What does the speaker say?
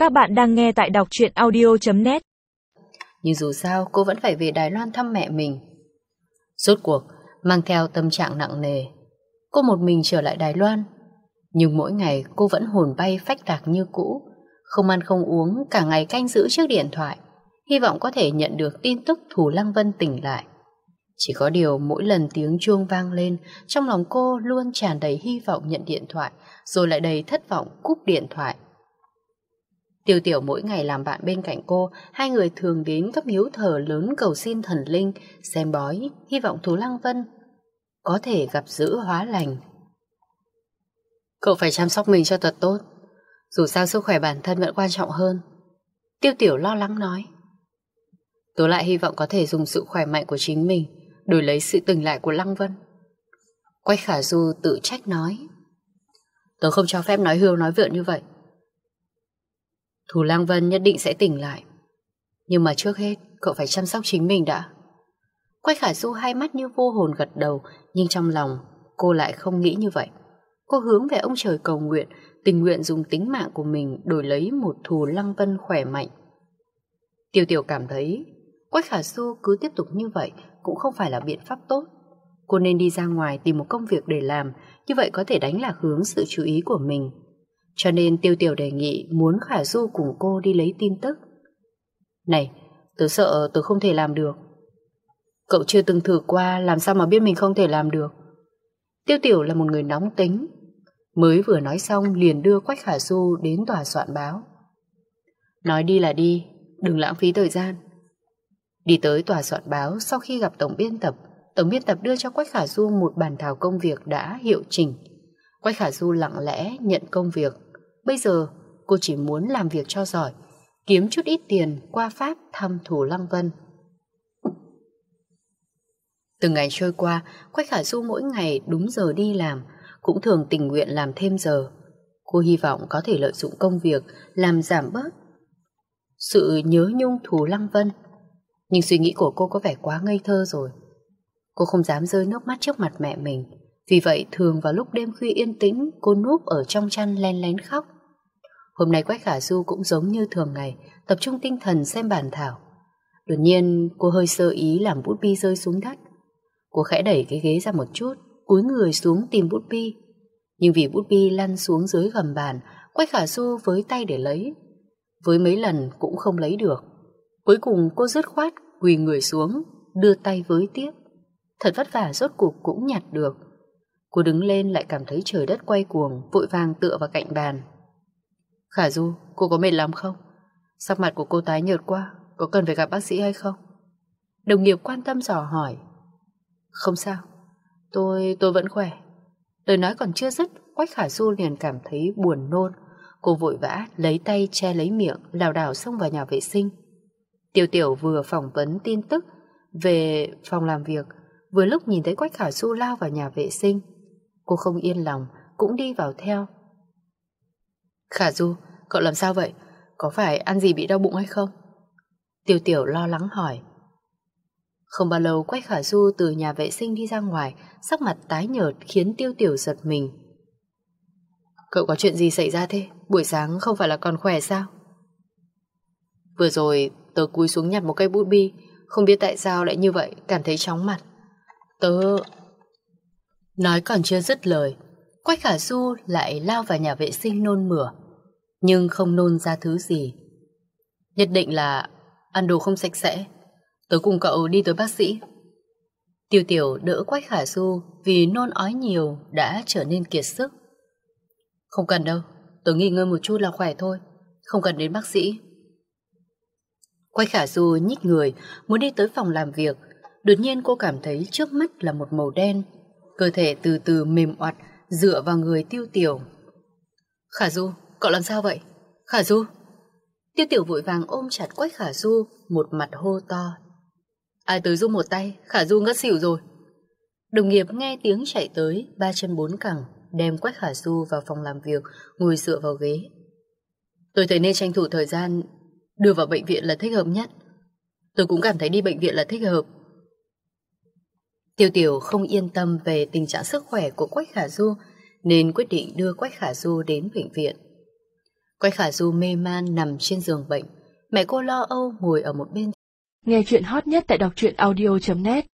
Các bạn đang nghe tại đọc truyện audio.net. Nhưng dù sao cô vẫn phải về Đài Loan thăm mẹ mình. Rốt cuộc, mang theo tâm trạng nặng nề, cô một mình trở lại Đài Loan. Nhưng mỗi ngày cô vẫn hồn bay phách lạc như cũ, không ăn không uống, cả ngày canh giữ trước điện thoại, hy vọng có thể nhận được tin tức Thù Lăng Vân tỉnh lại. Chỉ có điều mỗi lần tiếng chuông vang lên, trong lòng cô luôn tràn đầy hy vọng nhận điện thoại, rồi lại đầy thất vọng cúp điện thoại. Tiêu Tiểu mỗi ngày làm bạn bên cạnh cô, hai người thường đến các miếu thờ lớn cầu xin thần linh, xem bói, hy vọng Thù Lăng Vân có thể gặp dữ hóa lành. Cậu phải chăm sóc mình cho thật tốt, dù sao sức khỏe bản thân vẫn quan trọng hơn. Tiêu Tiểu lo lắng nói. Tớ lại hy vọng có thể dùng sự khỏe mạnh của chính mình đổi lấy sự tỉnh lại của Lăng Vân. Quách Khả Du tự trách nói. Tớ không cho phép nói hưu nói vượn như vậy. Thù Lăng Vân nhất định sẽ tỉnh lại, nhưng mà trước hết cậu phải chăm sóc chính mình đã. Quách Khả Du hai mắt như vô hồn gật đầu, nhưng trong lòng cô lại không nghĩ như vậy. Cô hướng về ông trời cầu nguyện, tình nguyện dùng tính mạng của mình đổi lấy một Thù Lăng Vân khỏe mạnh. Tiêu Tiểu cảm thấy Quách Khả Du cứ tiếp tục như vậy cũng không phải là biện pháp tốt. Cô nên đi ra ngoài tìm một công việc để làm, như vậy có thể đánh lạc hướng sự chú ý của mình. Cho nên Tiêu Tiểu đề nghị muốn Khả Du cùng cô đi lấy tin tức. Này, tớ sợ tớ không thể làm được. Cậu chưa từng thử qua, làm sao mà biết mình không thể làm được. Tiêu Tiểu là một người nóng tính. Mới vừa nói xong liền đưa Quách Khả Du đến tòa soạn báo. Nói đi là đi, đừng lãng phí thời gian. Đi tới tòa soạn báo, sau khi gặp tổng biên tập đưa cho Quách Khả Du một bản thảo công việc đã hiệu chỉnh. Quách Khả Du lặng lẽ nhận công việc. Bây giờ cô chỉ muốn làm việc cho giỏi, kiếm chút ít tiền qua Pháp thăm Thù Lăng Vân. Từng ngày trôi qua, Quách Khả Du mỗi ngày đúng giờ đi làm, cũng thường tình nguyện làm thêm giờ. Cô hy vọng có thể lợi dụng công việc làm giảm bớt sự nhớ nhung Thù Lăng Vân. Nhưng suy nghĩ của cô có vẻ quá ngây thơ rồi. Cô không dám rơi nước mắt trước mặt mẹ mình. Vì vậy thường vào lúc đêm khuya yên tĩnh, cô núp ở trong chăn len lén khóc. Hôm nay Quách Khả Du cũng giống như thường ngày, tập trung tinh thần xem bản thảo. Đột nhiên cô hơi sơ ý làm bút bi rơi xuống đất. Cô khẽ đẩy cái ghế ra một chút, cúi người xuống tìm bút bi. Nhưng vì bút bi lăn xuống dưới gầm bàn, Quách Khả Du với tay để lấy. Với mấy lần cũng không lấy được. Cuối cùng cô dứt khoát quỳ người xuống, đưa tay với tiếp. Thật vất vả rốt cuộc cũng nhặt được. Cô đứng lên lại cảm thấy trời đất quay cuồng, vội vàng tựa vào cạnh bàn. Khả Du, cô có mệt lắm không? Sắc mặt của cô tái nhợt quá, có cần phải gặp bác sĩ hay không? Đồng nghiệp quan tâm dò hỏi. Không sao, tôi vẫn khỏe. Lời nói còn chưa dứt, Quách Khả Du liền cảm thấy buồn nôn. Cô vội vã lấy tay che lấy miệng, lảo đảo xông vào nhà vệ sinh. Tiêu Tiểu vừa phỏng vấn tin tức về phòng làm việc, vừa lúc nhìn thấy Quách Khả Du lao vào nhà vệ sinh. Cô không yên lòng, cũng đi vào theo. Khả Du, cậu làm sao vậy? Có phải ăn gì bị đau bụng hay không? Tiêu Tiểu lo lắng hỏi. Không bao lâu Quách Khả Du từ nhà vệ sinh đi ra ngoài, sắc mặt tái nhợt khiến Tiêu Tiểu giật mình. Cậu có chuyện gì xảy ra thế? Buổi sáng không phải là còn khỏe sao? Vừa rồi tớ cúi xuống nhặt một cây bút bi, không biết tại sao lại như vậy, cảm thấy chóng mặt. Nói còn chưa dứt lời, Quách Khả Du lại lao vào nhà vệ sinh nôn mửa, nhưng không nôn ra thứ gì. Nhất định là ăn đồ không sạch sẽ. Tớ cùng cậu đi tới bác sĩ. Tiêu Tiểu đỡ Quách Khả Du vì nôn ói nhiều đã trở nên kiệt sức. Không cần đâu, tớ nghỉ ngơi một chút là khỏe thôi, không cần đến bác sĩ. Quách Khả Du nhích người muốn đi tới phòng làm việc. Đột nhiên cô cảm thấy trước mắt là một màu đen. Cơ thể từ từ mềm oặt dựa vào người Tiêu Tiểu. Khả Du, cậu làm sao vậy? Khả Du. Tiêu Tiểu vội vàng ôm chặt Quách Khả Du, một mặt hô to. Ai tới giúp một tay, Khả Du ngất xỉu rồi. Đồng nghiệp nghe tiếng chạy tới, ba chân bốn cẳng, đem Quách Khả Du vào phòng làm việc, ngồi dựa vào ghế. Tôi thấy nên tranh thủ thời gian đưa vào bệnh viện là thích hợp nhất. Tôi cũng cảm thấy đi bệnh viện là thích hợp. Tiêu Tiểu không yên tâm về tình trạng sức khỏe của Quách Khả Du nên quyết định đưa Quách Khả Du đến bệnh viện. Quách Khả Du mê man nằm trên giường bệnh. Mẹ cô lo âu ngồi ở một bên. Nghe chuyện hot nhất tại đọc truyện audio.net